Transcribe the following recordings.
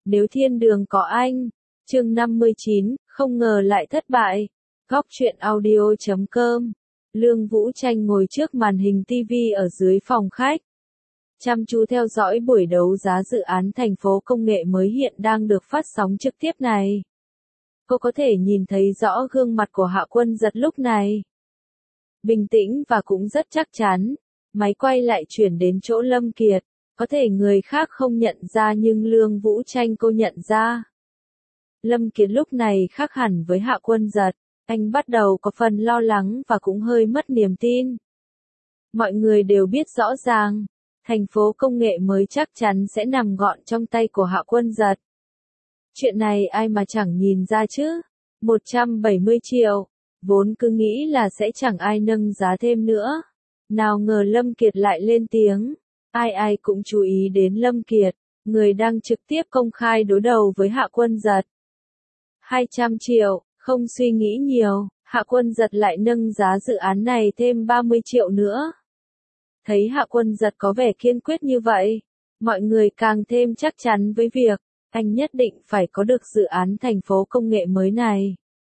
Nếu thiên đường có anh. Chương 59, không ngờ lại thất bại. Góc truyện audio.com. Lương Vũ Tranh ngồi trước màn hình TV ở dưới phòng khách, chăm chú theo dõi buổi đấu giá dự án thành phố công nghệ mới hiện đang được phát sóng trực tiếp này. Cô có thể nhìn thấy rõ gương mặt của Hạ Quân Giật lúc này. Bình tĩnh và cũng rất chắc chắn. Máy quay lại chuyển đến chỗ Lâm Kiệt. Có thể người khác không nhận ra nhưng Lương Vũ Tranh cô nhận ra. Lâm Kiệt lúc này khác hẳn với Hạ Quân Giật. Anh bắt đầu có phần lo lắng và cũng hơi mất niềm tin. Mọi người đều biết rõ ràng, thành phố công nghệ mới chắc chắn sẽ nằm gọn trong tay của Hạ Quân Giật. Chuyện này ai mà chẳng nhìn ra chứ. 170 triệu, vốn cứ nghĩ là sẽ chẳng ai nâng giá thêm nữa. Nào ngờ Lâm Kiệt lại lên tiếng. Ai cũng chú ý đến Lâm Kiệt, người đang trực tiếp công khai đối đầu với Hạ Quân Giật. 200 triệu, không suy nghĩ nhiều, Hạ Quân Giật lại nâng giá dự án này thêm 30 triệu nữa. Thấy Hạ Quân Giật có vẻ kiên quyết như vậy, mọi người càng thêm chắc chắn với việc, anh nhất định phải có được dự án thành phố công nghệ mới này.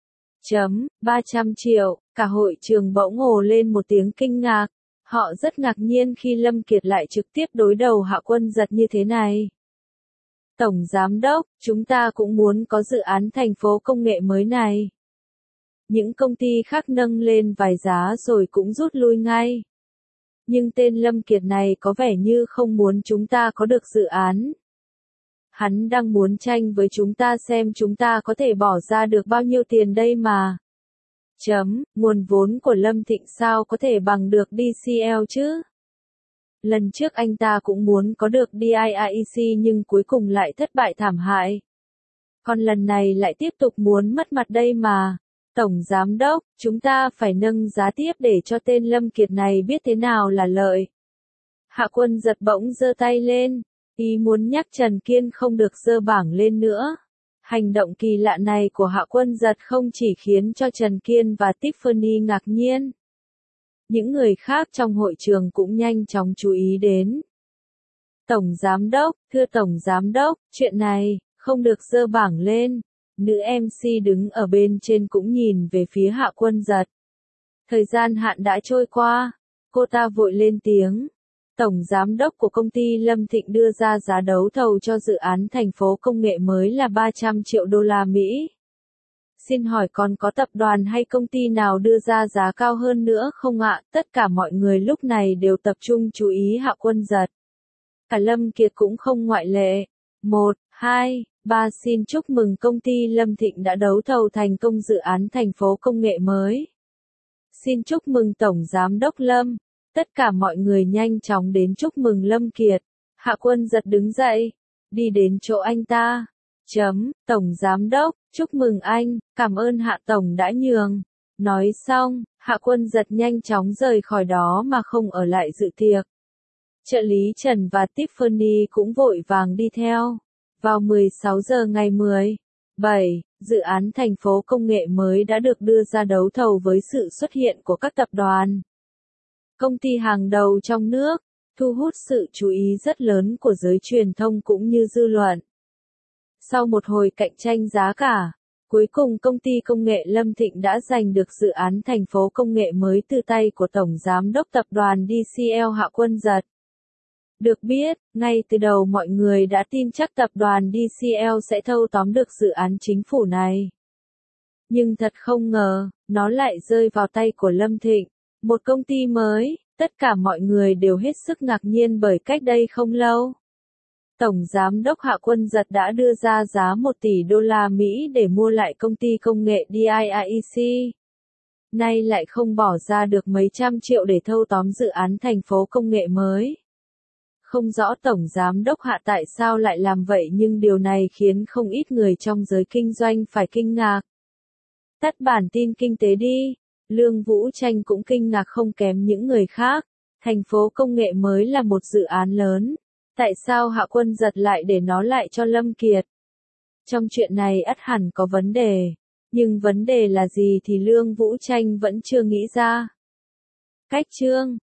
300 triệu, cả hội trường bỗng ồ lên một tiếng kinh ngạc. Họ rất ngạc nhiên khi Lâm Kiệt lại trực tiếp đối đầu Hạ Quân Giật như thế này. Tổng Giám đốc, chúng ta cũng muốn có dự án thành phố công nghệ mới này. Những công ty khác nâng lên vài giá rồi cũng rút lui ngay. Nhưng tên Lâm Kiệt này có vẻ như không muốn chúng ta có được dự án. Hắn đang muốn tranh với chúng ta xem chúng ta có thể bỏ ra được bao nhiêu tiền đây mà. Nguồn vốn của Lâm Thịnh sao có thể bằng được DCL chứ? Lần trước anh ta cũng muốn có được DIIEC nhưng cuối cùng lại thất bại thảm hại. Còn lần này lại tiếp tục muốn mất mặt đây mà. Tổng Giám đốc, chúng ta phải nâng giá tiếp để cho tên Lâm Kiệt này biết thế nào là lợi. Hạ Quân Giật bỗng giơ tay lên, ý muốn nhắc Trần Kiên không được giơ bảng lên nữa. Hành động kỳ lạ này của Hạ Quân Giật không chỉ khiến cho Trần Kiên và Tiffany ngạc nhiên. Những người khác trong hội trường cũng nhanh chóng chú ý đến. Tổng Giám đốc, thưa Tổng Giám đốc, chuyện này, không được giơ bảng lên. Nữ MC đứng ở bên trên cũng nhìn về phía Hạ Quân Giật. Thời gian hạn đã trôi qua, cô ta vội lên tiếng. Tổng Giám đốc của công ty Lâm Thịnh đưa ra giá đấu thầu cho dự án thành phố công nghệ mới là 300 triệu đô la Mỹ. Xin hỏi còn có tập đoàn hay công ty nào đưa ra giá cao hơn nữa không ạ? Tất cả mọi người lúc này đều tập trung chú ý Hạ Quân Giật. Cả Lâm Kiệt cũng không ngoại lệ. 1, 2, 3 xin chúc mừng công ty Lâm Thịnh đã đấu thầu thành công dự án thành phố công nghệ mới. Xin chúc mừng Tổng Giám đốc Lâm. Tất cả mọi người nhanh chóng đến chúc mừng Lâm Kiệt. Hạ Quân Giật đứng dậy, đi đến chỗ anh ta. Tổng Giám đốc, chúc mừng anh, cảm ơn Hạ Tổng đã nhường. Nói xong, Hạ Quân Giật nhanh chóng rời khỏi đó mà không ở lại dự tiệc. Trợ lý Trần và Tiffany cũng vội vàng đi theo. Vào 16 giờ ngày 17, dự án thành phố công nghệ mới đã được đưa ra đấu thầu với sự xuất hiện của các tập đoàn. Công ty hàng đầu trong nước, thu hút sự chú ý rất lớn của giới truyền thông cũng như dư luận. Sau một hồi cạnh tranh giá cả, cuối cùng công ty công nghệ Lâm Thịnh đã giành được dự án thành phố công nghệ mới từ tay của Tổng Giám đốc tập đoàn DCL Hạ Quân Giật. Được biết, ngay từ đầu mọi người đã tin chắc tập đoàn DCL sẽ thâu tóm được dự án chính phủ này. Nhưng thật không ngờ, nó lại rơi vào tay của Lâm Thịnh, một công ty mới. Tất cả mọi người đều hết sức ngạc nhiên bởi cách đây không lâu, Tổng Giám đốc Hạ Quân Giật đã đưa ra giá 1 tỷ đô la Mỹ để mua lại công ty công nghệ DIIEC. Nay lại không bỏ ra được mấy trăm triệu để thâu tóm dự án thành phố công nghệ mới. Không rõ Tổng Giám đốc Hạ tại sao lại làm vậy nhưng điều này khiến không ít người trong giới kinh doanh phải kinh ngạc. Tắt bản tin kinh tế đi. Lương Vũ Tranh cũng kinh ngạc không kém những người khác. Thành phố công nghệ mới là một dự án lớn. Tại sao Hạ Quân Giật lại để nó lại cho Lâm Kiệt? Trong chuyện này ắt hẳn có vấn đề. Nhưng vấn đề là gì thì Lương Vũ Tranh vẫn chưa nghĩ ra. Cách chương